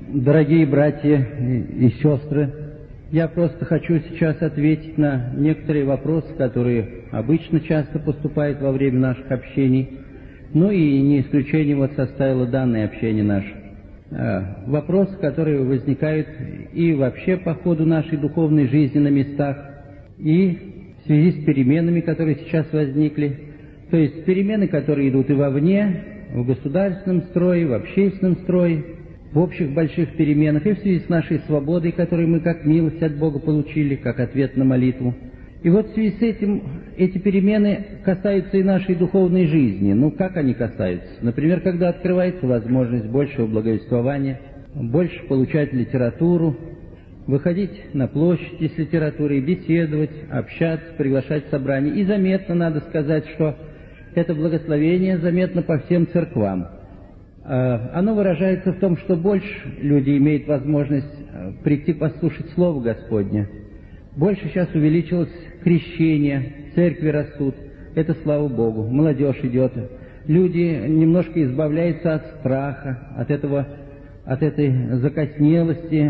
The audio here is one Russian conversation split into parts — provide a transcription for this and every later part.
Дорогие братья и сестры, я просто хочу сейчас ответить на некоторые вопросы, которые обычно часто поступают во время наших общений, ну и не исключением вот составило данное общение наше. Вопросы, которые возникают и вообще по ходу нашей духовной жизни на местах, и в связи с переменами, которые сейчас возникли, то есть перемены, которые идут и вовне, в государственном строе, в общественном строе, в общих больших переменах, и в связи с нашей свободой, которую мы как милость от Бога получили, как ответ на молитву. И вот в связи с этим эти перемены касаются и нашей духовной жизни. Ну, как они касаются? Например, когда открывается возможность большего благовествования, больше получать литературу, выходить на площади с литературой, беседовать, общаться, приглашать собрания. И заметно, надо сказать, что это благословение заметно по всем церквам. Оно выражается в том, что больше люди имеют возможность прийти послушать Слово Господне. Больше сейчас увеличилось крещение, церкви растут. Это слава Богу. Молодежь идет. Люди немножко избавляются от страха, от этой закоснелости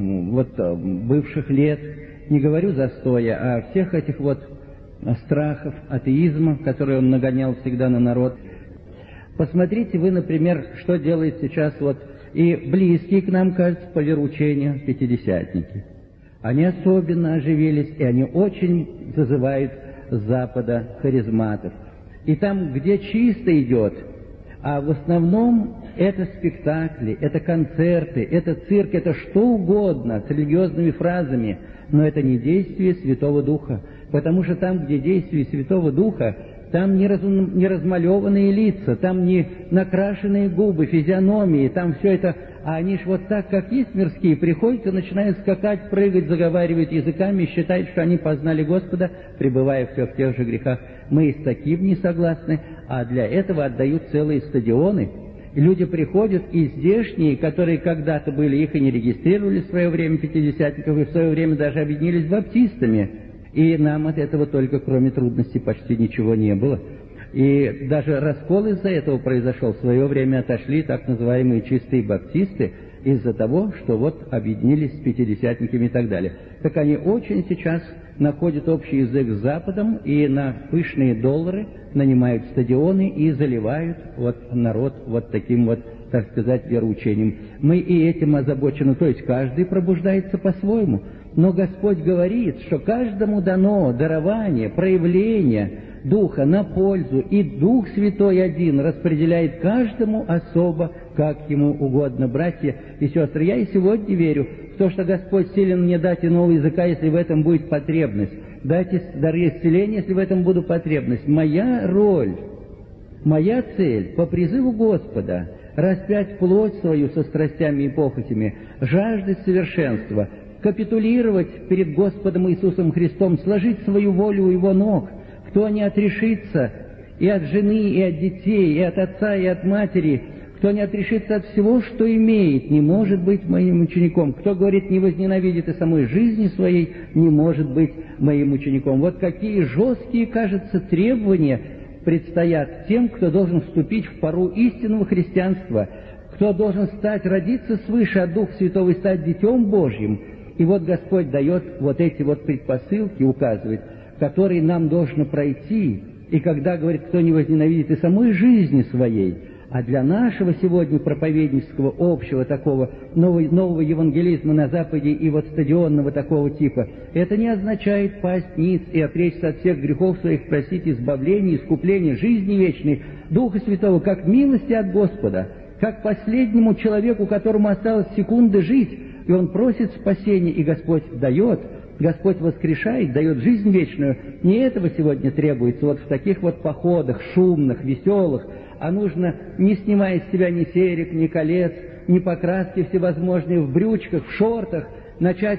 бывших лет. Не говорю застоя, а всех этих страхов, атеизма, который он нагонял всегда на народ. Посмотрите вы, например, что делает сейчас и близкие к нам, кажется, по вероучению пятидесятники. Они особенно оживились, и они очень зазывают с Запада харизматов. И там, где чисто идет, а в основном это спектакли, это концерты, это цирк, это что угодно с религиозными фразами, но это не действие Святого Духа. Потому что там, где действие Святого Духа, там не размалеванные лица, там не накрашенные губы, физиономии, там все это, а они ж так, как есть мирские, приходят и начинают скакать, прыгать, заговаривать языками и считают, что они познали Господа, пребывая все в тех же грехах. Мы и с таким не согласны, а для этого отдают целые стадионы. И люди приходят, и здешние, которые когда-то были, их и не регистрировали в свое время пятидесятников, и в свое время даже объединились баптистами. И нам от этого только, кроме трудностей, почти ничего не было. И даже раскол из-за этого произошел. В свое время отошли так называемые чистые баптисты из-за того, что объединились с пятидесятниками и так далее. Так они очень сейчас находят общий язык с Западом и на пышные доллары нанимают стадионы и заливают народ таким так сказать, вероучением. Мы и этим озабочены, то есть каждый пробуждается по-своему. Но Господь говорит, что каждому дано дарование, проявление Духа на пользу, и Дух Святой один распределяет каждому особо, как ему угодно. Братья и сестры, я и сегодня верю в то, что Господь силен мне дать иного языка, если в этом будет потребность. Дайте дары исцеления, если в этом будет потребность. Моя роль, моя цель по призыву Господа распять плоть свою со страстями и похотями, жаждать совершенства, капитулировать перед Господом Иисусом Христом, сложить свою волю у Его ног. Кто не отрешится и от жены, и от детей, и от отца, и от матери, кто не отрешится от всего, что имеет, не может быть моим учеником. Кто, говорит, не возненавидит и самой жизни своей, не может быть моим учеником. Какие жесткие, кажется, требования предстоят тем, кто должен вступить в пору истинного христианства, кто должен родиться свыше от Духа Святого и стать Детем Божьим. И Господь дает эти предпосылки, указывает, которые нам должно пройти. И когда, говорит, кто не возненавидит и самой жизни своей, а для нашего сегодня проповеднического, общего такого, нового евангелизма на Западе и стадионного такого типа, это не означает пасть ниц и отречься от всех грехов своих, просить избавления, искупления, жизни вечной, Духа Святого, как милости от Господа, как последнему человеку, которому осталось секунды жить, и он просит спасения, и Господь дает, Господь воскрешает, дает жизнь вечную. Не этого сегодня требуется в таких походах, шумных, веселых, а нужно, не снимая с себя ни серег, ни колец, ни покраски всевозможные, в брючках, в шортах, начать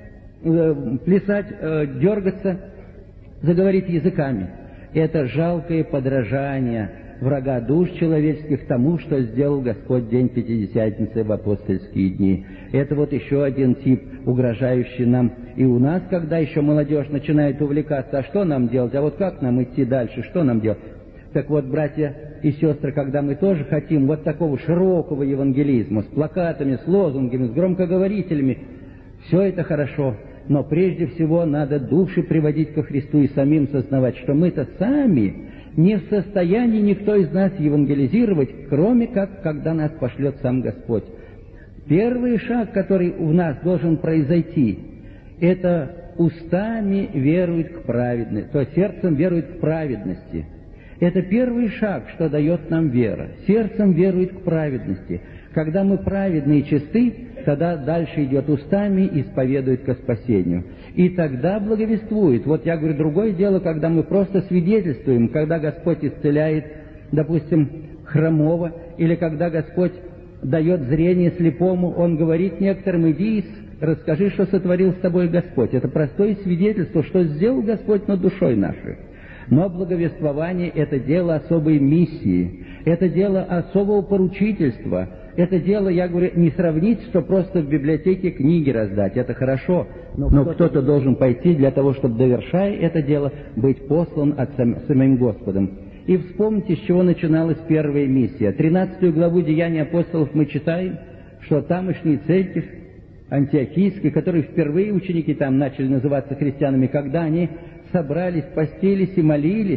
плясать, дергаться, заговорить языками. Это жалкое подражание врага душ человеческих тому, что сделал Господь день Пятидесятницы в апостольские дни. Это еще один тип, угрожающий нам. И у нас, когда еще молодежь начинает увлекаться, а что нам делать, а как нам идти дальше, что нам делать? Так вот, братья и сестры, когда мы тоже хотим вот такого широкого евангелизма, с плакатами, с лозунгами, с громкоговорителями, все это хорошо, но прежде всего надо души приводить ко Христу и самим сознавать, что мы-то сами не в состоянии никто из нас евангелизировать, кроме как, когда нас пошлет сам Господь. Первый шаг, который у нас должен произойти, это устами верует к праведности, то есть сердцем верует к праведности. Это первый шаг, что дает нам вера. Сердцем верует к праведности. Когда мы праведны и чисты, тогда дальше идет устами, исповедует ко спасению. И тогда благовествует. Вот я говорю, другое дело, когда мы просто свидетельствуем, когда Господь исцеляет, допустим, хромого, или когда Господь дает зрение слепому, Он говорит некоторым: иди, расскажи, что сотворил с тобой Господь. Это простое свидетельство, что сделал Господь над душой нашей. Но благовествование – это дело особой миссии, это дело особого поручительства, это дело, я говорю, не сравнить, что просто в библиотеке книги раздать, это хорошо, но кто-то должен пойти для того, чтобы, довершая это дело, быть послан от самим Господом. И вспомните, с чего начиналась первая миссия. 13 главу Деяний апостолов мы читаем, что тамошняя церковь антиохийская, которые впервые ученики там начали называться христианами, когда они собрались, постились и молились,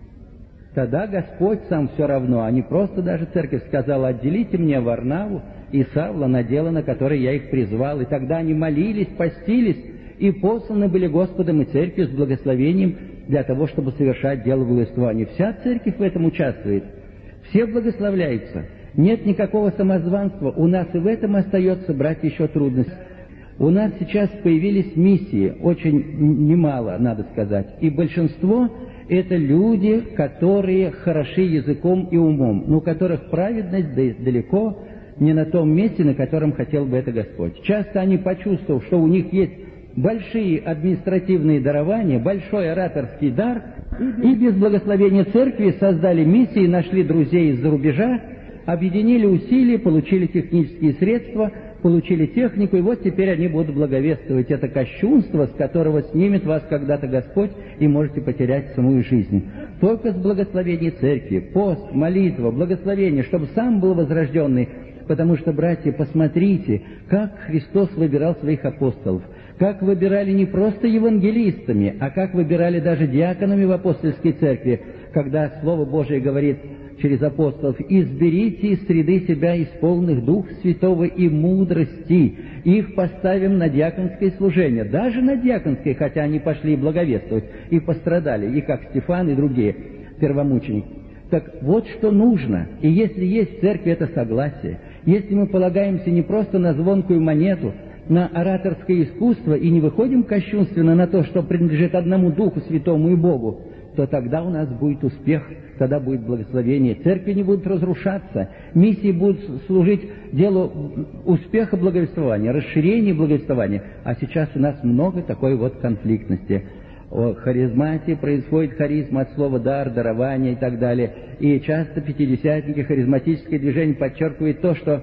тогда Господь сам все равно, а не просто даже церковь сказала: отделите мне Варнаву и Савла на дело, на которое я их призвал. И тогда они молились, постились, и посланы были Господом и церковью с благословением для того, чтобы совершать дело благовествования. Вся церковь в этом участвует, все благословляются, нет никакого самозванства. У нас и в этом остается, братья, еще трудность. У нас сейчас появились миссии, очень немало, надо сказать, и большинство – это люди, которые хороши языком и умом, но у которых праведность далеко не на том месте, на котором хотел бы это Господь. Часто они, почувствовав, что у них есть большие административные дарования, большой ораторский дар, и без благословения церкви создали миссии, нашли друзей из-за рубежа, объединили усилия, получили технические средства, получили технику, и вот теперь они будут благовествовать. Это кощунство, с которого снимет вас когда-то Господь, и можете потерять самую жизнь. Только с благословения церкви, пост, молитва, благословение, чтобы сам был возрожденный. Потому что, братья, посмотрите, как Христос выбирал своих апостолов, как выбирали не просто евангелистами, а как выбирали даже диаконами в апостольской церкви, когда Слово Божие говорит через апостолов: «Изберите из среды себя исполненных Духа Святого и мудрости, их поставим на диаконское служение». Даже на диаконское, хотя они пошли благовествовать, и пострадали, и как Стефан, и другие первомученики. Так вот что нужно. И если есть в церкви это согласие, если мы полагаемся не просто на звонкую монету, на ораторское искусство, и не выходим кощунственно на то, что принадлежит одному Духу Святому и Богу, то тогда у нас будет успех, тогда будет благословение. Церкви не будут разрушаться, миссии будут служить делу успеха благовествования, расширения благовествования. А сейчас у нас много такой вот конфликтности. О харизмате происходит харизма от слова дар, дарование и так далее. И часто пятидесятники, харизматическое движение подчеркивает то, что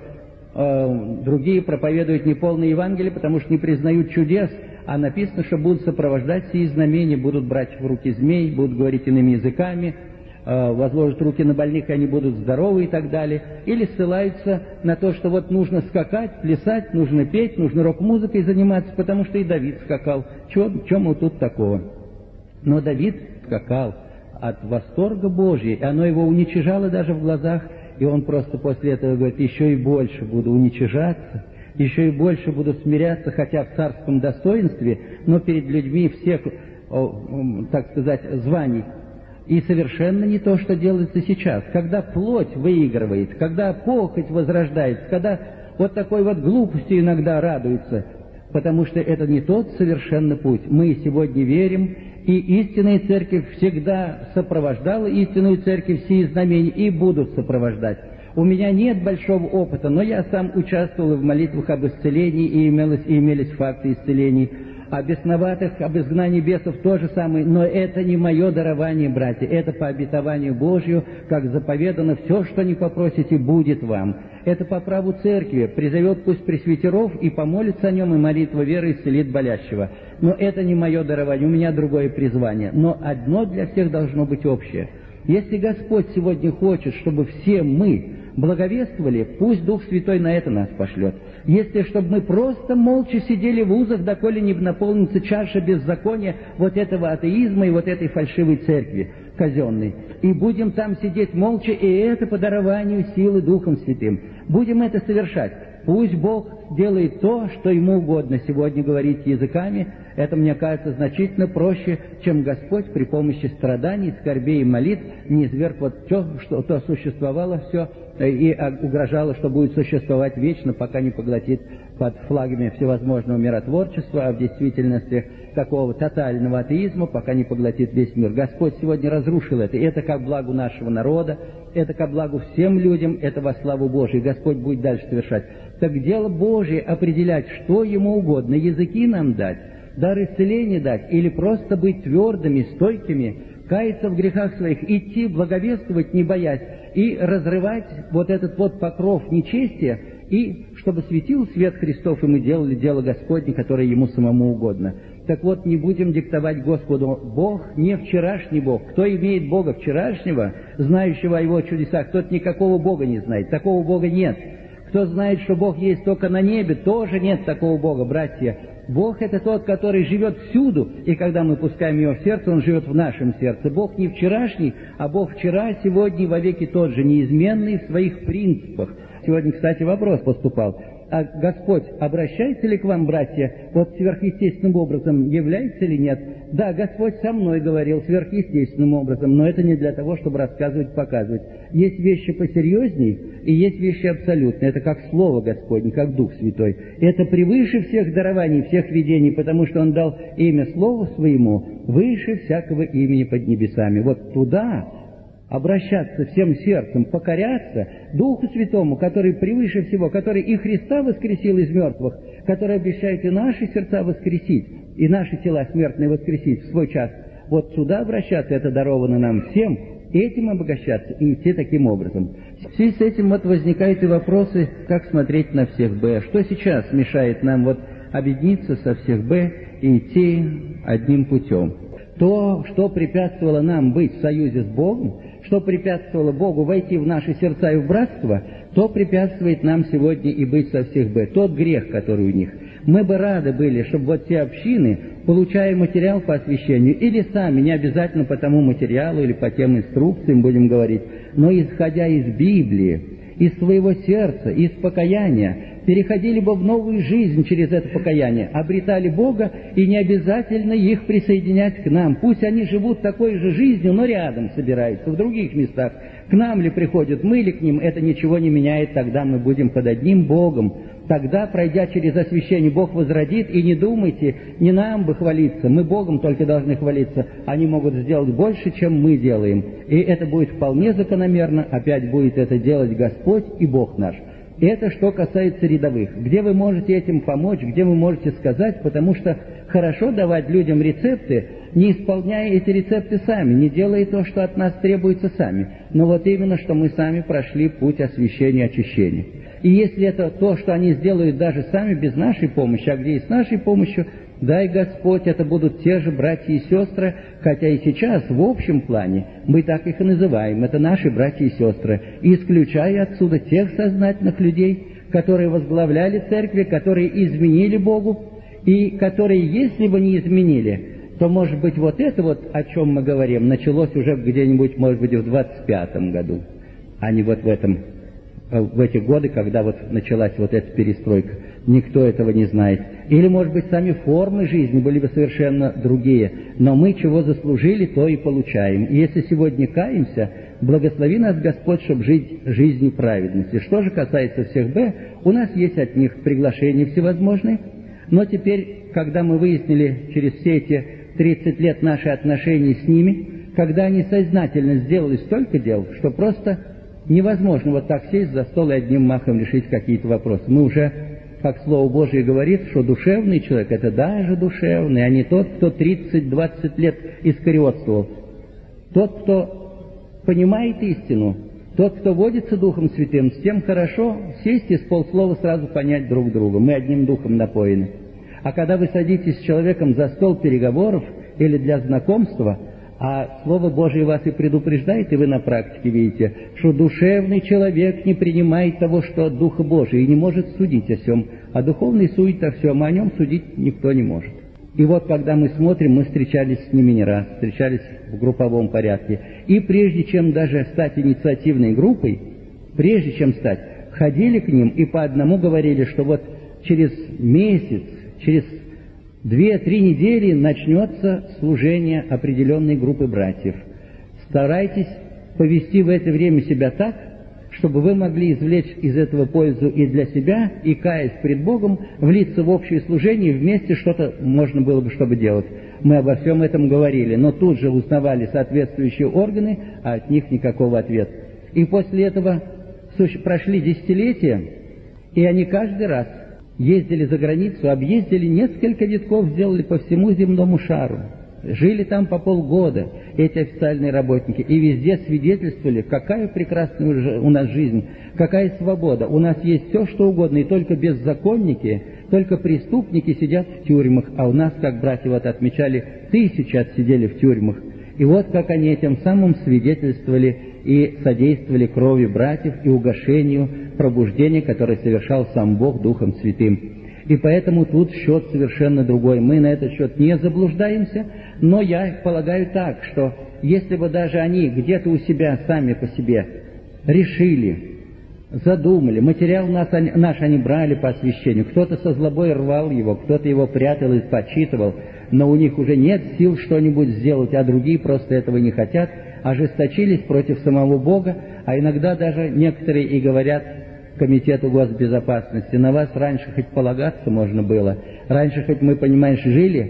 другие проповедуют неполное Евангелие, потому что не признают чудес, а написано, что будут сопровождать сии знамения, будут брать в руки змей, будут говорить иными языками, возложат руки на больных, и они будут здоровы и так далее. Или ссылаются на то, что вот нужно скакать, плясать, нужно петь, нужно рок-музыкой заниматься, потому что и Давид скакал. Чему тут такого? Но Давид скакал от восторга Божьего, и оно его уничижало даже в глазах, и он просто после этого говорит: еще и больше буду уничижаться, еще и больше буду смиряться, хотя в царском достоинстве, но перед людьми всех, так сказать, званий. И совершенно не то, что делается сейчас, когда плоть выигрывает, когда похоть возрождается, когда вот такой вот глупостью иногда радуется, потому что это не тот совершенный путь. Мы сегодня верим, и истинная церковь всегда сопровождала истинную церковь сии знамения и будут сопровождать. У меня нет большого опыта, но я сам участвовал в молитвах об исцелении, и имелись факты исцелений. А бесноватых, об изгнании бесов то же самое, но это не мое дарование, братья, это по обетованию Божью, как заповедано: все, что не попросите, будет вам. Это по праву церкви, призовет пусть пресвитеров и помолится о нем, и молитва веры исцелит болящего. Но это не мое дарование, у меня другое призвание. Но одно для всех должно быть общее. Если Господь сегодня хочет, чтобы все мы благовествовали, пусть Дух Святой на это нас пошлет. Если чтобы мы просто молча сидели в узах, доколе не наполнится чаша беззакония вот этого атеизма и вот этой фальшивой церкви казенной, и будем там сидеть молча, и это по дарованию силы Духом Святым. Будем это совершать. Пусть Бог делает то, что Ему угодно. Сегодня говорить языками, это, мне кажется, значительно проще, чем Господь при помощи страданий, скорбей и молитв не изверг вот то, что существовало все и угрожало, что будет существовать вечно, пока не поглотит под флагами всевозможного миротворчества, а в действительности такого тотального атеизма, пока не поглотит весь мир. Господь сегодня разрушил это. И это ко благу нашего народа, это ко благу всем людям, это во славу Божию. Господь будет дальше совершать. Так дело Божие определять, что Ему угодно. Языки нам дать, дар исцеления дать, или просто быть твердыми, стойкими, каяться в грехах своих, идти, благовествовать, не боясь, и разрывать вот этот вот покров нечестия, и чтобы светил свет Христов, и мы делали дело Господне, которое Ему самому угодно. Так вот, не будем диктовать Господу. Бог не вчерашний Бог. Кто имеет Бога вчерашнего, знающего о Его чудесах, тот никакого Бога не знает. Такого Бога нет. Кто знает, что Бог есть только на небе, тоже нет такого Бога, братья. Бог — это тот, который живет всюду, и когда мы пускаем Его в сердце, Он живет в нашем сердце. Бог не вчерашний, а Бог вчера, сегодня, вовеки тот же, неизменный в своих принципах. Сегодня, кстати, вопрос поступал. А Господь обращается ли к вам, братья, вот сверхъестественным образом, является или нет? Да, Господь со мной говорил сверхъестественным образом, но это не для того, чтобы рассказывать, показывать. Есть вещи посерьезней, и есть вещи абсолютные. Это как Слово Господне, как Дух Святой. Это превыше всех дарований, всех видений, потому что Он дал имя Слову Своему выше всякого имени под небесами. Вот туда обращаться всем сердцем, покоряться Духу Святому, который превыше всего, который и Христа воскресил из мертвых, который обещает и наши сердца воскресить, и наши тела смертные воскресить в свой час. Вот сюда обращаться, это даровано нам всем, этим обогащаться и идти таким образом. В связи с этим вот возникают и вопросы, как смотреть на всех Б. Что сейчас мешает нам вот объединиться со всех Б и идти одним путем? То, что препятствовало нам быть в союзе с Богом, что препятствовало Богу войти в наши сердца и в братство, то препятствует нам сегодня и быть со всех Б. Тот грех, который у них. Мы бы рады были, чтобы вот те общины, получая материал по освящению, или сами, не обязательно по тому материалу или по тем инструкциям будем говорить, но исходя из Библии, из своего сердца, из покаяния, переходили бы в новую жизнь через это покаяние, обретали Бога, и не обязательно их присоединять к нам. Пусть они живут такой же жизнью, но рядом собираются, в других местах. К нам ли приходят, мы ли к ним, это ничего не меняет, тогда мы будем под одним Богом. Тогда, пройдя через освящение, Бог возродит, и не думайте, не нам бы хвалиться, мы Богом только должны хвалиться, они могут сделать больше, чем мы делаем. И это будет вполне закономерно, опять будет это делать Господь и Бог наш. Это что касается рядовых. Где вы можете этим помочь, где вы можете сказать, потому что хорошо давать людям рецепты, не исполняя эти рецепты сами, не делая то, что от нас требуется сами. Но вот именно, что мы сами прошли путь освящения, очищения. И если это то, что они сделают даже сами, без нашей помощи, а где и с нашей помощью, дай Господь, это будут те же братья и сестры, хотя и сейчас, в общем плане, мы так их и называем, это наши братья и сестры, исключая отсюда тех сознательных людей, которые возглавляли церкви, которые изменили Богу, и которые, если бы не изменили, то, может быть, вот это вот, о чем мы говорим, началось уже где-нибудь, может быть, в 25-м году, а не вот в эти годы, когда вот началась вот эта перестройка. Никто этого не знает. Или, может быть, сами формы жизни были бы совершенно другие. Но мы чего заслужили, то и получаем. И если сегодня каемся, благослови нас Господь, чтобы жить жизнью праведности. Что же касается всех Б, у нас есть от них приглашения всевозможные. Но теперь, когда мы выяснили через все эти 30 лет наши отношения с ними, когда они сознательно сделали столько дел, что просто невозможно вот так сесть за стол и одним махом решить какие-то вопросы. Мы уже, как Слово Божие говорит, что душевный человек — это даже душевный, а не тот, кто 30-20 лет искариотствовал. Тот, кто понимает истину, тот, кто водится Духом Святым, с тем хорошо сесть и с полслова сразу понять друг друга. Мы одним духом напоены. А когда вы садитесь с человеком за стол переговоров или для знакомства, А Слово Божие вас и предупреждает, и вы на практике видите, что душевный человек не принимает того, что от Духа Божия, и не может судить о всем, а духовный судит о всем, а о нем судить никто не может. И вот, когда мы смотрим, мы встречались с ними не раз, встречались в групповом порядке. И прежде чем даже стать инициативной группой, прежде чем стать, ходили к ним и по одному говорили, что вот через месяц, через 2-3 недели начнется служение определенной группы братьев. Старайтесь повести в это время себя так, чтобы вы могли извлечь из этого пользу и для себя, и, каясь пред Богом, влиться в общее служение, и вместе что-то можно было бы, чтобы делать. Мы обо всем этом говорили, но тут же узнавали соответствующие органы, а от них никакого ответа. И после этого прошли десятилетия, и они каждый раз ездили за границу, объездили несколько витков, сделали по всему земному шару. Жили там по полгода, эти официальные работники, и везде свидетельствовали, какая прекрасная у нас жизнь, какая свобода. У нас есть все, что угодно, и только беззаконники, только преступники сидят в тюрьмах, а у нас, как братья вот отмечали, 1000 отсидели в тюрьмах. И вот как они этим самым свидетельствовали и содействовали крови братьев и угошению пробуждения, которое совершал сам Бог Духом Святым. И поэтому тут счет совершенно другой. Мы на этот счет не заблуждаемся, но я полагаю так, что если бы даже они где-то у себя сами по себе решили, задумали, материал наш они брали по освящению, кто-то со злобой рвал его, кто-то его прятал и почитывал, но у них уже нет сил что-нибудь сделать, а другие просто этого не хотят, ожесточились против самого Бога, а иногда даже некоторые и говорят Комитету госбезопасности: на вас раньше хоть полагаться можно было, раньше хоть мы, понимаешь, жили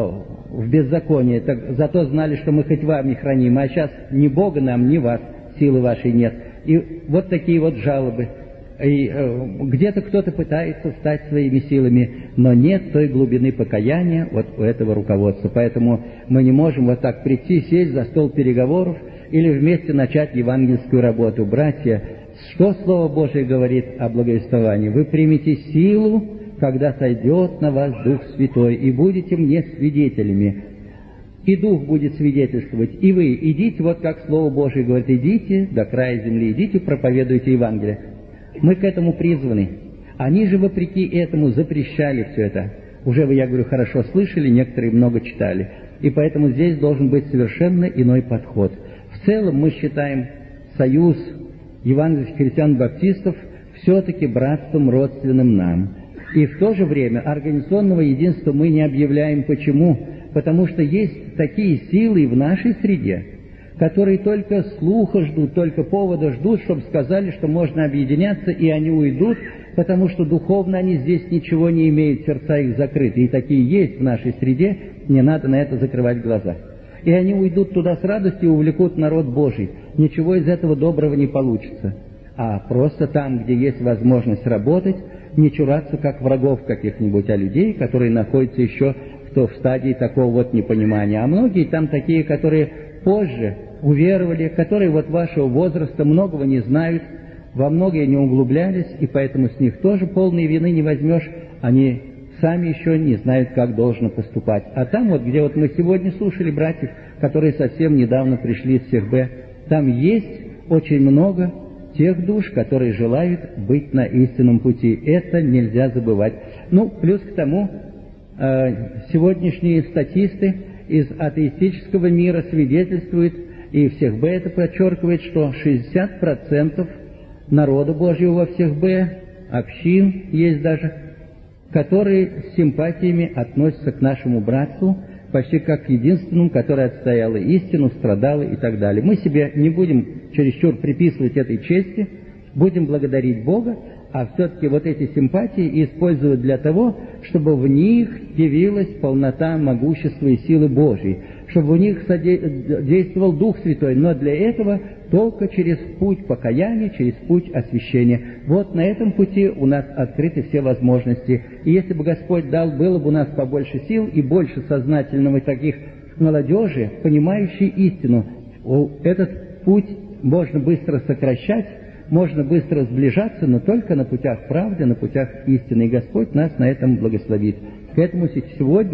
в беззаконии, так зато знали, что мы хоть вами храним, а сейчас ни Бога нам, ни вас, силы вашей нет. И вот такие вот жалобы. И где-то кто-то пытается встать своими силами, но нет той глубины покаяния вот у этого руководства. Поэтому мы не можем вот так прийти, сесть за стол переговоров или вместе начать евангельскую работу. Братья, что Слово Божие говорит о благовествовании? Вы примете силу, когда сойдет на вас Дух Святой, и будете мне свидетелями. И Дух будет свидетельствовать, и вы идите, вот как Слово Божие говорит, идите до края земли, идите, проповедуйте Евангелие. Мы к этому призваны. Они же, вопреки этому, запрещали все это. Уже вы, я говорю, хорошо слышали, некоторые много читали. И поэтому здесь должен быть совершенно иной подход. В целом мы считаем союз евангельских христиан-баптистов все-таки братством родственным нам. И в то же время организационного единства мы не объявляем. Почему? Потому что есть такие силы в нашей среде, которые только слуха ждут, только повода ждут, чтобы сказали, что можно объединяться, и они уйдут, потому что духовно они здесь ничего не имеют, сердца их закрыты. И такие есть в нашей среде, не надо на это закрывать глаза. И они уйдут туда с радостью и увлекут народ Божий. Ничего из этого доброго не получится. А просто там, где есть возможность работать, не чураться как врагов каких-нибудь, а людей, которые находятся еще в стадии такого вот непонимания. А многие там такие, которые позже уверовали, которые вот вашего возраста многого не знают, во многие не углублялись, и поэтому с них тоже полной вины не возьмешь. Они сами еще не знают, как должно поступать. А там вот, где вот мы сегодня слушали братьев, которые совсем недавно пришли из СехБ, там есть очень много тех душ, которые желают быть на истинном пути. Это нельзя забывать. Ну, плюс к тому, сегодняшние статисты из атеистического мира свидетельствуют, и в СехБ это подчеркивает, что 60% народа Божьего во СехБ, общин есть даже, которые с симпатиями относятся к нашему братству, почти как к единственному, которое отстояло истину, страдало и так далее. Мы себе не будем чересчур приписывать этой чести, будем благодарить Бога, а все-таки вот эти симпатии использовать для того, чтобы в них явилась полнота могущества и силы Божьей, чтобы в них действовал Дух Святой, но для этого только через путь покаяния, через путь освящения. Вот на этом пути у нас открыты все возможности. И если бы Господь дал, было бы у нас побольше сил и больше сознательного таких молодежи, понимающей истину, этот путь можно быстро сокращать, можно быстро сближаться, но только на путях правды, на путях истины. И Господь нас на этом благословит. Поэтому сегодня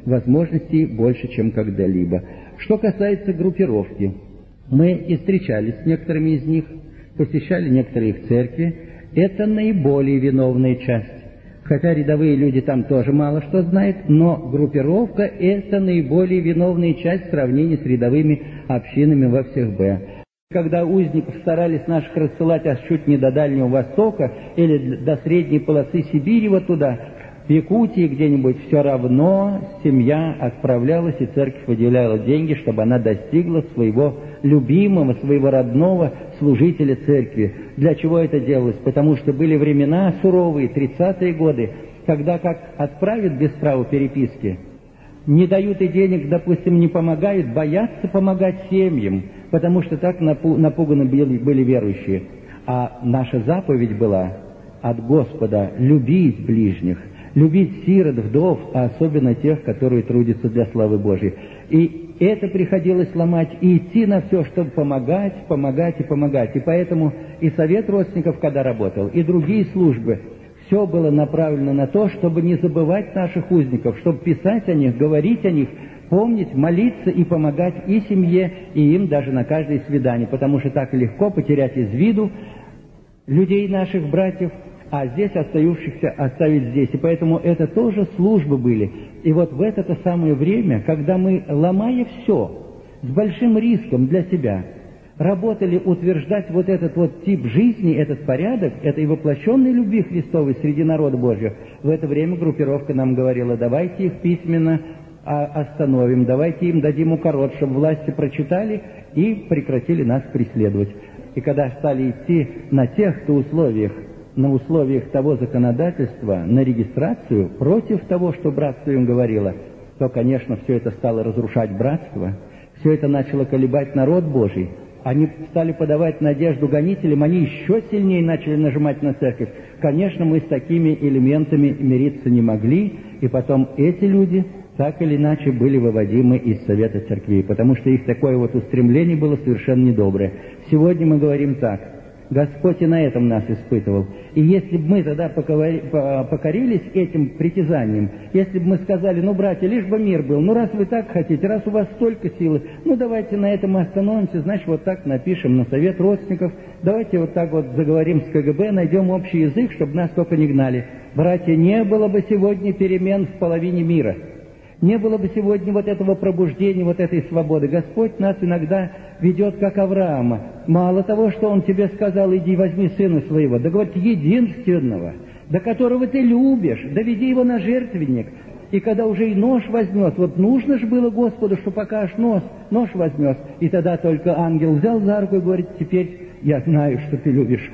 возможностей больше, чем когда-либо. Что касается группировки, мы и встречались с некоторыми из них, посещали некоторые их церкви. Это наиболее виновная часть. Хотя рядовые люди там тоже мало что знают, но группировка – это наиболее виновная часть в сравнении с рядовыми общинами во всех Б. Когда узников старались наших рассылать аж чуть не до Дальнего Востока или до средней полосы Сибири вот туда, в Якутии где-нибудь, все равно семья отправлялась, и церковь выделяла деньги, чтобы она достигла своего любимого, своего родного служителя церкви. Для чего это делалось? Потому что были времена суровые, 30-е годы, когда как отправят без права переписки, не дают и денег, допустим, не помогают, боятся помогать семьям, потому что так напуганы были верующие. А наша заповедь была от Господа любить ближних, любить сирот, вдов, а особенно тех, которые трудятся для славы Божьей. И это приходилось ломать и идти на все, чтобы помогать, помогать и помогать. И поэтому и совет родственников, когда работал, и другие службы, все было направлено на то, чтобы не забывать наших узников, чтобы писать о них, говорить о них, помнить, молиться и помогать и семье, и им даже на каждое свидание, потому что так легко потерять из виду людей наших братьев, а здесь остающихся оставить здесь. И поэтому это тоже службы были. И вот в это-то самое время, когда мы, ломая все, с большим риском для себя, работали утверждать вот этот вот тип жизни, этот порядок, этой воплощенной любви Христовой среди народа Божьего, в это время группировка нам говорила: давайте их письменно остановим, давайте им дадим укорот, чтобы власти прочитали и прекратили нас преследовать. И когда стали идти на тех-то условиях, на условиях того законодательства, на регистрацию, против того, что братство им говорило, то, конечно, все это стало разрушать братство, все это начало колебать народ Божий. Они стали подавать надежду гонителям, они еще сильнее начали нажимать на церковь. Конечно, мы с такими элементами мириться не могли, и потом эти люди так или иначе были выводимы из совета церквей, потому что их такое вот устремление было совершенно недоброе. Сегодня мы говорим так: Господь и на этом нас испытывал. И если бы мы тогда покорились этим притязаниям, если бы мы сказали: ну, братья, лишь бы мир был, ну, раз вы так хотите, раз у вас столько силы, ну, давайте на этом остановимся, значит, вот так напишем на совет родственников, давайте вот так вот заговорим с КГБ, найдем общий язык, чтобы нас только не гнали. Братья, не было бы сегодня перемен в половине мира. Не было бы сегодня вот этого пробуждения, вот этой свободы. Господь нас иногда ведет, как Авраама. Мало того, что Он тебе сказал: иди возьми сына своего, да, говорит, единственного, до которого ты любишь, доведи его на жертвенник. И когда уже и нож возьмет, вот нужно же было Господу, что пока аж нож возьмет. И тогда только ангел взял за руку и говорит: теперь я знаю, что ты любишь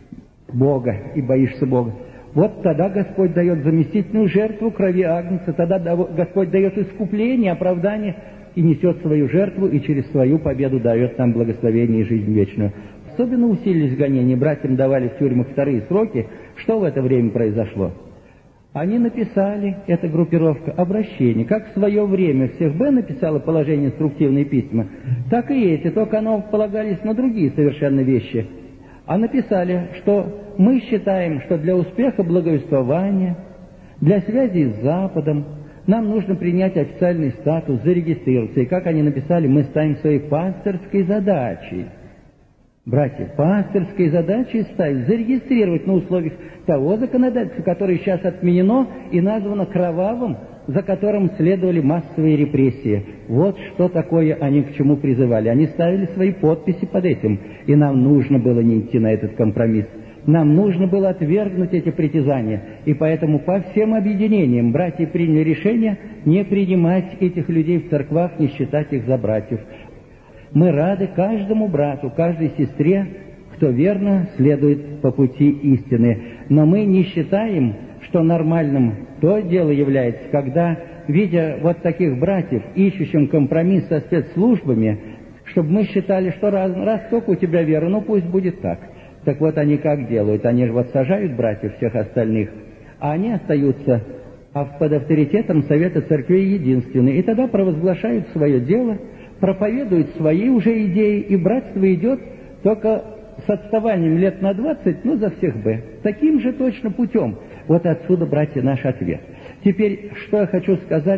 Бога и боишься Бога. Вот тогда Господь дает заместительную жертву крови агнца, тогда Господь дает искупление, оправдание, и несет свою жертву, и через свою победу дает нам благословение и жизнь вечную. Особенно усилились гонения, братьям давали в тюрьмах вторые сроки. Что в это время произошло? Они написали, эта группировка, обращение. Как в свое время всех Б написала положение инструктивные письма, так и эти, только оно полагались на другие совершенно вещи. А написали, что мы считаем, что для успеха благовествования, для связи с Западом, нам нужно принять официальный статус, зарегистрироваться. И как они написали, мы ставим своей пасторской задачей. Братья, пасторской задачей ставить, зарегистрировать на условиях того законодательства, которое сейчас отменено и названо кровавым, за которым следовали массовые репрессии. Вот что такое они к чему призывали. Они ставили свои подписи под этим, и нам нужно было не идти на этот компромисс. Нам нужно было отвергнуть эти притязания, и поэтому по всем объединениям братья приняли решение не принимать этих людей в церквах, не считать их за братьев. Мы рады каждому брату, каждой сестре, кто верно следует по пути истины, но мы не считаем, что нормальным то дело является, когда, видя вот таких братьев, ищущим компромисс со спецслужбами, чтобы мы считали, что раз только у тебя вера, ну пусть будет так. Так вот они как делают? Они же вот сажают братьев всех остальных, а они остаются под авторитетом Совета Церквей единственные. И тогда провозглашают свое дело, проповедуют свои уже идеи, и братство идет только с отставанием лет на 20, но за всех Б. Таким же точно путем. Вот отсюда, братья, наш ответ. Теперь, что я хочу сказать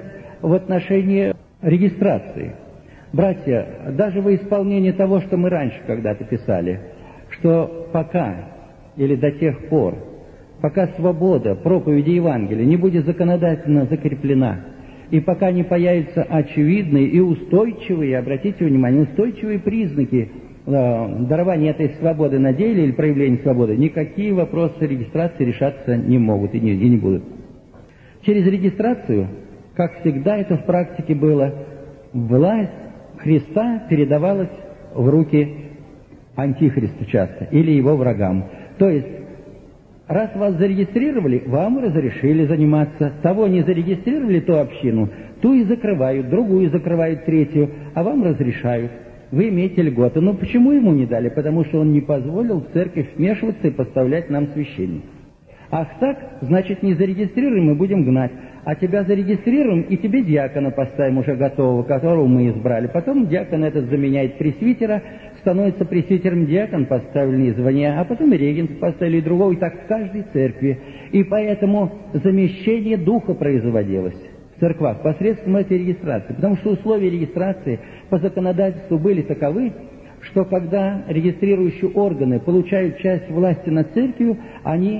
в отношении регистрации. Братья, даже во исполнение того, что мы раньше когда-то писали, что пока или до тех пор, пока свобода проповеди Евангелия не будет законодательно закреплена, и пока не появятся очевидные и устойчивые, обратите внимание, устойчивые признаки дарования этой свободы на деле или проявления свободы, никакие вопросы регистрации решаться не могут и не будут. Через регистрацию, как всегда это в практике было, власть Христа передавалась в руки антихриста часто или его врагам. То есть, раз вас зарегистрировали, вам разрешили заниматься. Того не зарегистрировали, ту общину, ту и закрывают, другую закрывают, третью, а вам разрешают. Вы имеете льготы. Но почему ему не дали? Потому что он не позволил в церковь вмешиваться и поставлять нам священников. Ах так, значит, не зарегистрируем и будем гнать. А тебя зарегистрируем, и тебе диакона поставим уже готового, которого мы избрали. Потом диакон этот заменяет пресвитера, становится пресвитером диакон, поставленный звание, а потом и регент поставили, и другого, и так в каждой церкви. И поэтому замещение духа производилось в церквах посредством этой регистрации. Потому что условия регистрации по законодательству были таковы, что когда регистрирующие органы получают часть власти над церковью, они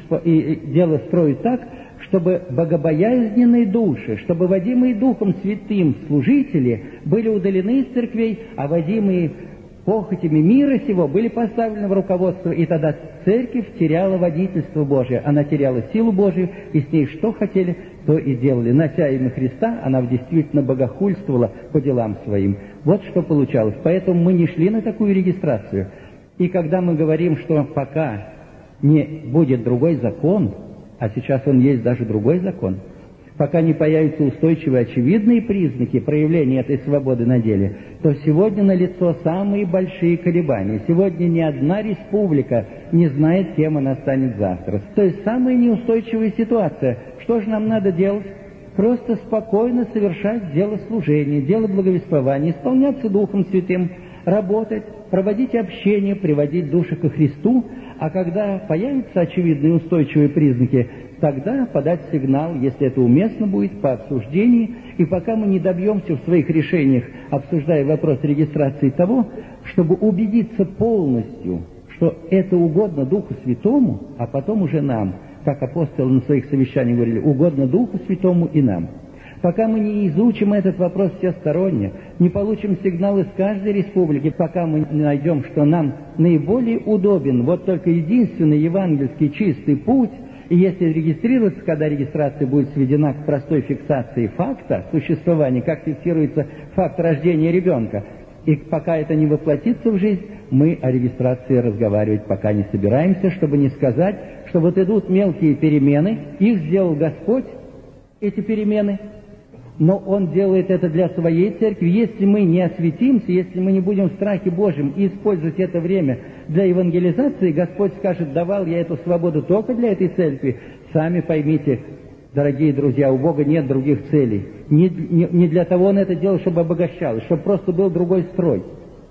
дело строят так, чтобы богобоязненные души, чтобы водимые Духом Святым служители были удалены из церквей, а водимые похотями мира сего были поставлены в руководство, и тогда церковь теряла водительство Божие, она теряла силу Божию, и с ней что хотели, то и делали. Нося имя Христа, она действительно богохульствовала по делам своим. Вот что получалось. Поэтому мы не шли на такую регистрацию. И когда мы говорим, что пока не будет другой закон, а сейчас он есть даже другой закон, пока не появятся устойчивые очевидные признаки проявления этой свободы на деле, то сегодня налицо самые большие колебания. Сегодня ни одна республика не знает, кем она станет завтра. То есть самая неустойчивая ситуация. Что же нам надо делать? Просто спокойно совершать дело служения, дело благовествования, исполняться Духом Святым, работать, проводить общение, приводить души ко Христу, а когда появятся очевидные устойчивые признаки, тогда подать сигнал, если это уместно будет, по обсуждению, и пока мы не добьемся в своих решениях, обсуждая вопрос регистрации того, чтобы убедиться полностью, что это угодно Духу Святому, а потом уже нам, как апостолы на своих совещаниях говорили, угодно Духу Святому и нам. Пока мы не изучим этот вопрос всесторонне, не получим сигнал из каждой республики, пока мы не найдем, что нам наиболее удобен вот только единственный евангельский чистый путь, и если регистрироваться, когда регистрация будет сведена к простой фиксации факта существования, как фиксируется факт рождения ребенка, и пока это не воплотится в жизнь, мы о регистрации разговаривать пока не собираемся, чтобы не сказать, что вот идут мелкие перемены, их сделал Господь, эти перемены, но Он делает это для своей церкви. Если мы не осветимся, если мы не будем в страхе Божьем и использовать это время для евангелизации, Господь скажет: давал я эту свободу только для этой церкви. Сами поймите, дорогие друзья, у Бога нет других целей. Не для того Он это делал, чтобы обогащалось, чтобы просто был другой строй.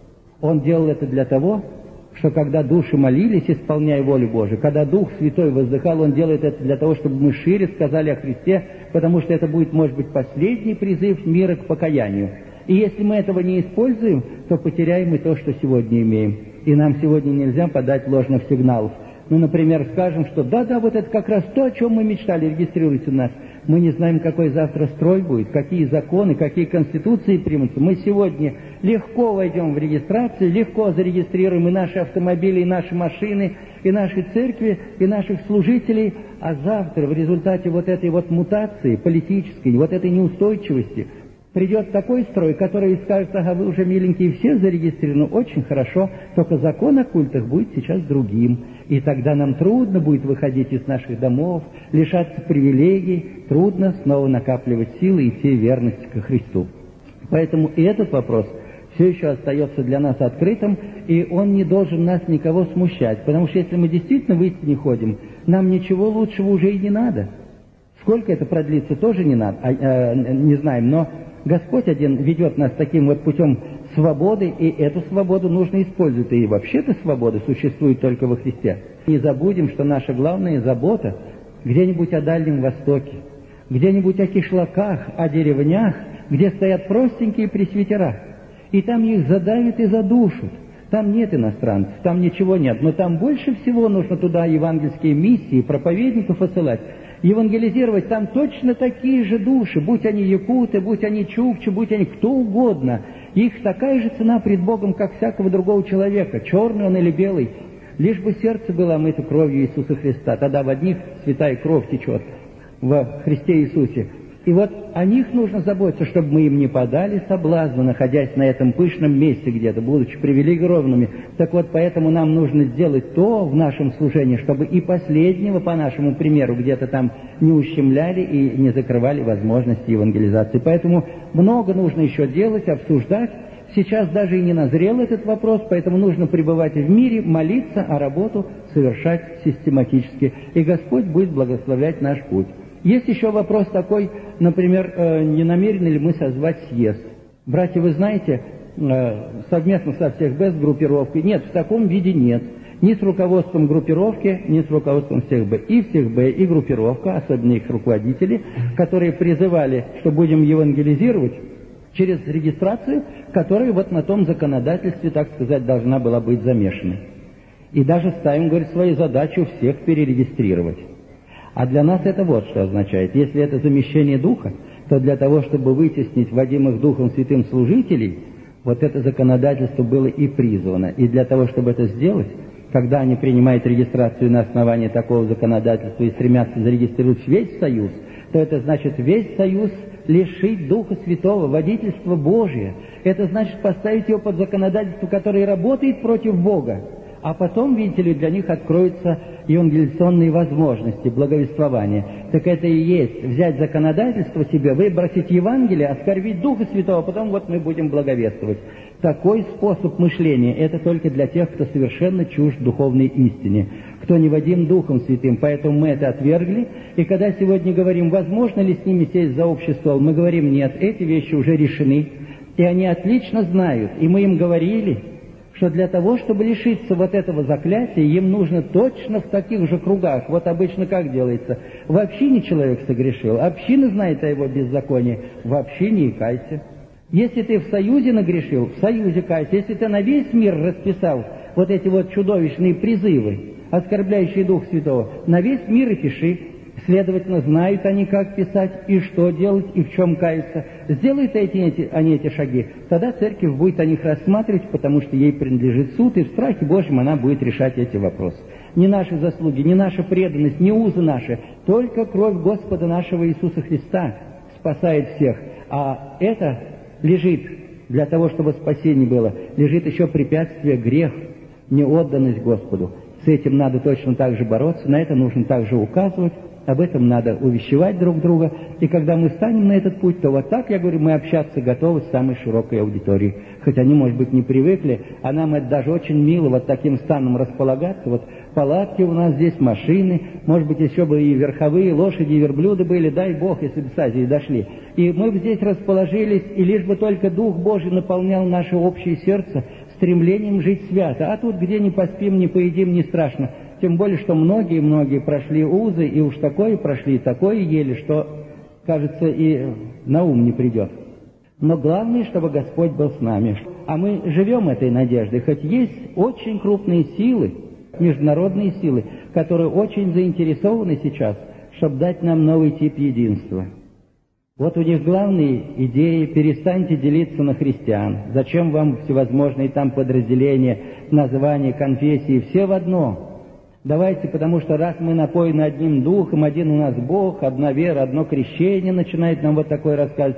Он делал это для того, что когда души молились, исполняя волю Божию, когда Дух Святой воздыхал, Он делает это для того, чтобы мы шире сказали о Христе, потому что это будет, может быть, последний призыв мира к покаянию. И если мы этого не используем, то потеряем и то, что сегодня имеем. И нам сегодня нельзя подать ложных сигналов. Мы, например, скажем, что да, вот это как раз то, о чем мы мечтали, регистрируйте нас. Мы не знаем, какой завтра строй будет, какие законы, какие конституции примутся. Мы сегодня легко войдем в регистрацию, легко зарегистрируем и наши автомобили, и наши машины, и наши церкви, и наших служителей. А завтра в результате вот этой вот мутации политической, вот этой неустойчивости, придет такой строй, который скажет: ага, вы уже, миленькие, все зарегистрированы, очень хорошо, только закон о культах будет сейчас другим. И тогда нам трудно будет выходить из наших домов, лишаться привилегий, трудно снова накапливать силы и идти в верность ко Христу. Поэтому и этот вопрос все еще остается для нас открытым, и он не должен нас никого смущать, потому что если мы действительно в истине ходим, нам ничего лучшего уже и не надо. Сколько это продлится, тоже не знаем, но Господь один ведет нас таким вот путем свободы, и эту свободу нужно использовать. И вообще-то свобода существует только во Христе. Не забудем, что наша главная забота где-нибудь о Дальнем Востоке, где-нибудь о кишлаках, о деревнях, где стоят простенькие пресвитера, и там их задавят и задушат. Там нет иностранцев, там ничего нет, но там больше всего нужно туда евангельские миссии, проповедников посылать, евангелизировать. Там точно такие же души, будь они якуты, будь они чукчи, будь они кто угодно. Их такая же цена пред Богом, как всякого другого человека, черный он или белый. Лишь бы сердце было омыто кровью Иисуса Христа, тогда в одних святая кровь течет во Христе Иисусе. И вот о них нужно заботиться, чтобы мы им не подали соблазну, находясь на этом пышном месте где-то, будучи привилегированными. Так вот, поэтому нам нужно сделать то в нашем служении, чтобы и последнего, по нашему примеру, где-то там не ущемляли и не закрывали возможности евангелизации. Поэтому много нужно еще делать, обсуждать. Сейчас даже и не назрел этот вопрос, поэтому нужно пребывать в мире, молиться, а работу совершать систематически. И Господь будет благословлять наш путь. Есть еще вопрос такой, например, не намерены ли мы созвать съезд? Братья, вы знаете, совместно со всех Б с группировкой, нет, в таком виде нет. Ни с руководством группировки, ни с руководством всех Б. И всех Б, и группировка, особенно их руководители, которые призывали, что будем евангелизировать через регистрацию, которая вот на том законодательстве, так сказать, должна была быть замешана. И даже ставим, говорит, свою задачу всех перерегистрировать. А для нас это вот что означает. Если это замещение Духа, то для того, чтобы вытеснить водимых Духом Святым служителей, вот это законодательство было и призвано. И для того, чтобы это сделать, когда они принимают регистрацию на основании такого законодательства и стремятся зарегистрировать весь союз, то это значит весь союз лишить Духа Святого, водительства Божия. Это значит поставить его под законодательство, которое работает против Бога. А потом, видите ли, для них откроются евангелизационные возможности, благовествования. Так это и есть взять законодательство себе, выбросить Евангелие, оскорбить Духа Святого, а потом вот мы будем благовествовать. Такой способ мышления – это только для тех, кто совершенно чужд духовной истине, кто не водим Духом Святым. Поэтому мы это отвергли. И когда сегодня говорим, возможно ли с ними сесть за общий стол, мы говорим, нет, эти вещи уже решены. И они отлично знают. И мы им говорили, что для того, чтобы лишиться вот этого заклятия, им нужно точно в таких же кругах. Вот обычно как делается? В общине человек согрешил, община знает о его беззаконии, в общине и кайся. Если ты в союзе нагрешил, в союзе кайся. Если ты на весь мир расписал вот эти вот чудовищные призывы, оскорбляющие Дух Святого, на весь мир и пиши. Следовательно, знают они, как писать, и что делать, и в чем каяться. Сделают они эти шаги, тогда церковь будет о них рассматривать, потому что ей принадлежит суд, и в страхе Божьем она будет решать эти вопросы. Не наши заслуги, не наша преданность, не узы наши, только кровь Господа нашего Иисуса Христа спасает всех. А это лежит, для того, чтобы спасение было, лежит еще препятствие, грех, неотданность Господу. С этим надо точно так же бороться, на это нужно также указывать. Об этом надо увещевать друг друга. И когда мы станем на этот путь, то вот так, я говорю, мы общаться готовы с самой широкой аудиторией. Хоть они, может быть, не привыкли, а нам это даже очень мило вот таким станом располагаться. Вот палатки у нас здесь, машины, может быть, еще бы и верховые лошади, и верблюды были, дай Бог, если бы с Азии дошли. И мы бы здесь расположились, и лишь бы только Дух Божий наполнял наше общее сердце стремлением жить свято. А тут, где не поспим, не поедим, не страшно. Тем более, что многие прошли узы, и уж такое прошли, такое ели, что, кажется, и на ум не придет. Но главное, чтобы Господь был с нами. А мы живем этой надеждой, хоть есть очень крупные силы, международные силы, которые очень заинтересованы сейчас, чтобы дать нам новый тип единства. Вот у них главные идеи: перестаньте делиться на христиан. Зачем вам всевозможные там подразделения, названия, конфессии, все в одно. Давайте, потому что раз мы напоены одним духом, один у нас Бог, одна вера, одно крещение, начинает нам вот такой рассказывать.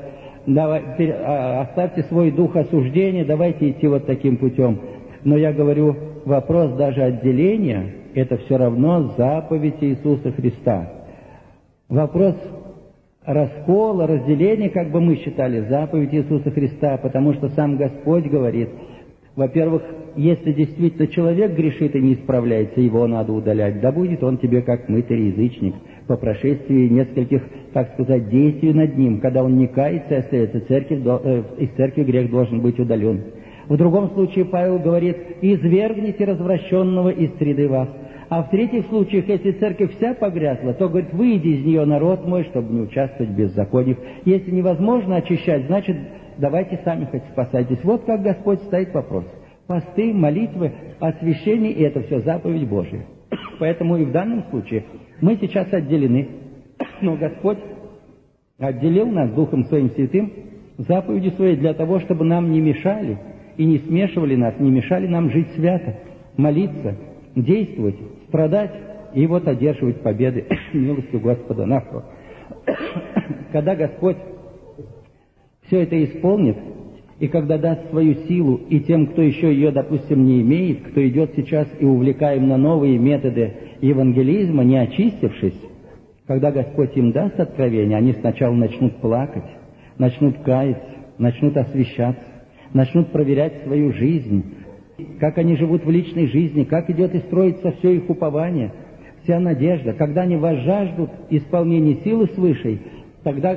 Оставьте свой дух осуждения, давайте идти вот таким путем. Но я говорю, вопрос даже отделения, это все равно заповедь Иисуса Христа. Вопрос раскола, разделения, как бы мы считали, заповедь Иисуса Христа, потому что сам Господь говорит, во-первых, если действительно человек грешит и не исправляется, его надо удалять, да будет он тебе как мытарь язычник, по прошествии нескольких, так сказать, действий над ним, когда он не кается и остается, из церкви грех должен быть удален. В другом случае Павел говорит, извергните развращенного из среды вас. А в третьих случаях, если церковь вся погрязла, то, говорит, выйди из нее, народ мой, чтобы не участвовать в беззакониях. Если невозможно очищать, значит, давайте сами хоть спасайтесь. Вот как Господь ставит вопрос. Посты, молитвы, освящение, и это все заповедь Божья. Поэтому и в данном случае мы сейчас отделены, но Господь отделил нас Духом Своим Святым, заповедью Своей, для того, чтобы нам не мешали и не смешивали нас, не мешали нам жить свято, молиться, действовать, страдать и вот одерживать победы милостью Господа нашего. Когда Господь все это исполнит, и когда даст свою силу и тем, кто еще ее, допустим, не имеет, кто идет сейчас и увлекаем на новые методы евангелизма, не очистившись, когда Господь им даст откровение, они сначала начнут плакать, начнут каяться, начнут освящаться, начнут проверять свою жизнь, как они живут в личной жизни, как идет и строится все их упование, вся надежда. Когда они возжаждут исполнения силы свыше, тогда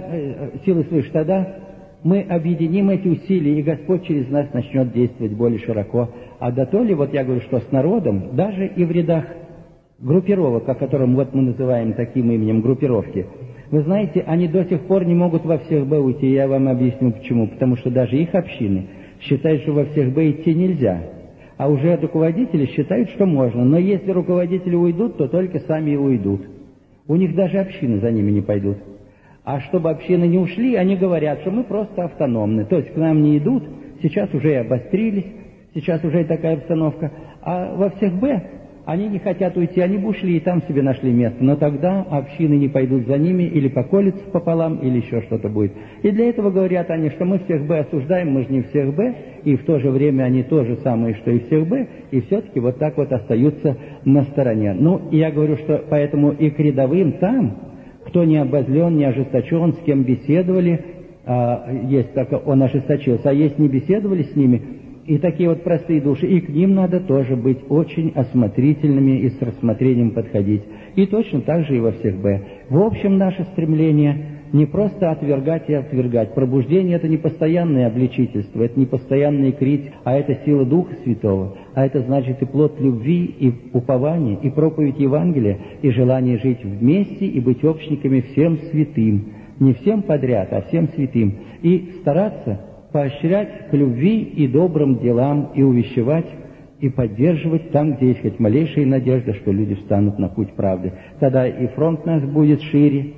мы объединим эти усилия, и Господь через нас начнет действовать более широко. А до то ли, вот я говорю, что с народом, даже и в рядах группировок, о котором вот мы называем таким именем группировки, вы знаете, они до сих пор не могут во всех Б уйти. Я вам объясню почему. Потому что даже их общины считают, что во всех Б идти нельзя. А уже руководители считают, что можно. Но если руководители уйдут, то только сами и уйдут. У них даже общины за ними не пойдут. А чтобы общины не ушли, они говорят, что мы просто автономны. То есть к нам не идут, сейчас уже и обострились, сейчас уже и такая обстановка. А во всех Б они не хотят уйти, они бы ушли и там себе нашли место. Но тогда общины не пойдут за ними, или поколются пополам, или еще что-то будет. И для этого говорят они, что мы всех Б осуждаем, мы же не всех Б, и в то же время они то же самое, что и всех Б, и все-таки вот так вот остаются на стороне. Ну, и я говорю, что поэтому и к рядовым там, кто не обозлен, не ожесточен, с кем беседовали, есть только он ожесточился, а есть не беседовали с ними, и такие вот простые души, и к ним надо тоже быть очень осмотрительными и с рассмотрением подходить. И точно так же и во всех Б. В общем, наше стремление не просто отвергать и отвергать. Пробуждение — это не постоянное обличительство, это не постоянный критик, а это сила Духа Святого. А это значит и плод любви, и упования, и проповедь Евангелия, и желание жить вместе и быть общниками всем святым. Не всем подряд, а всем святым. И стараться поощрять к любви и добрым делам, и увещевать, и поддерживать там, где есть хоть малейшая надежда, что люди встанут на путь правды. Тогда и фронт наш будет шире,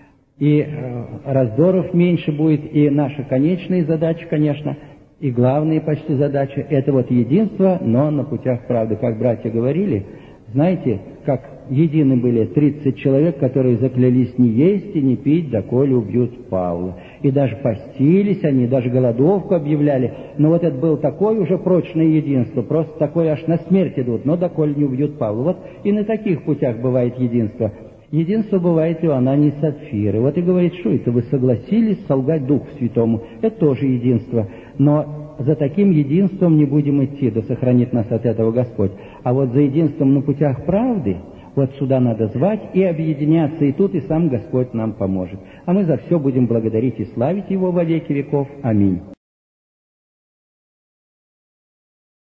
и раздоров меньше будет, и наша конечная задача, конечно, и главная почти задача — это вот единство, но на путях правды. Как братья говорили, знаете, как едины были 30 человек, которые заклялись не есть и не пить, доколе убьют Павла. И даже постились они, даже голодовку объявляли. Но вот это было такое уже прочное единство, просто такое аж на смерть идут, но доколе не убьют Павла. Вот и на таких путях бывает единство. Единство бывает и у Анании и Сапфиры. Вот и говорит, что это вы согласились солгать Духу Святому. Это тоже единство. Но за таким единством не будем идти, да сохранит нас от этого Господь. А вот за единством на путях правды, вот сюда надо звать и объединяться, и тут и сам Господь нам поможет. А мы за все будем благодарить и славить Его во веки веков. Аминь.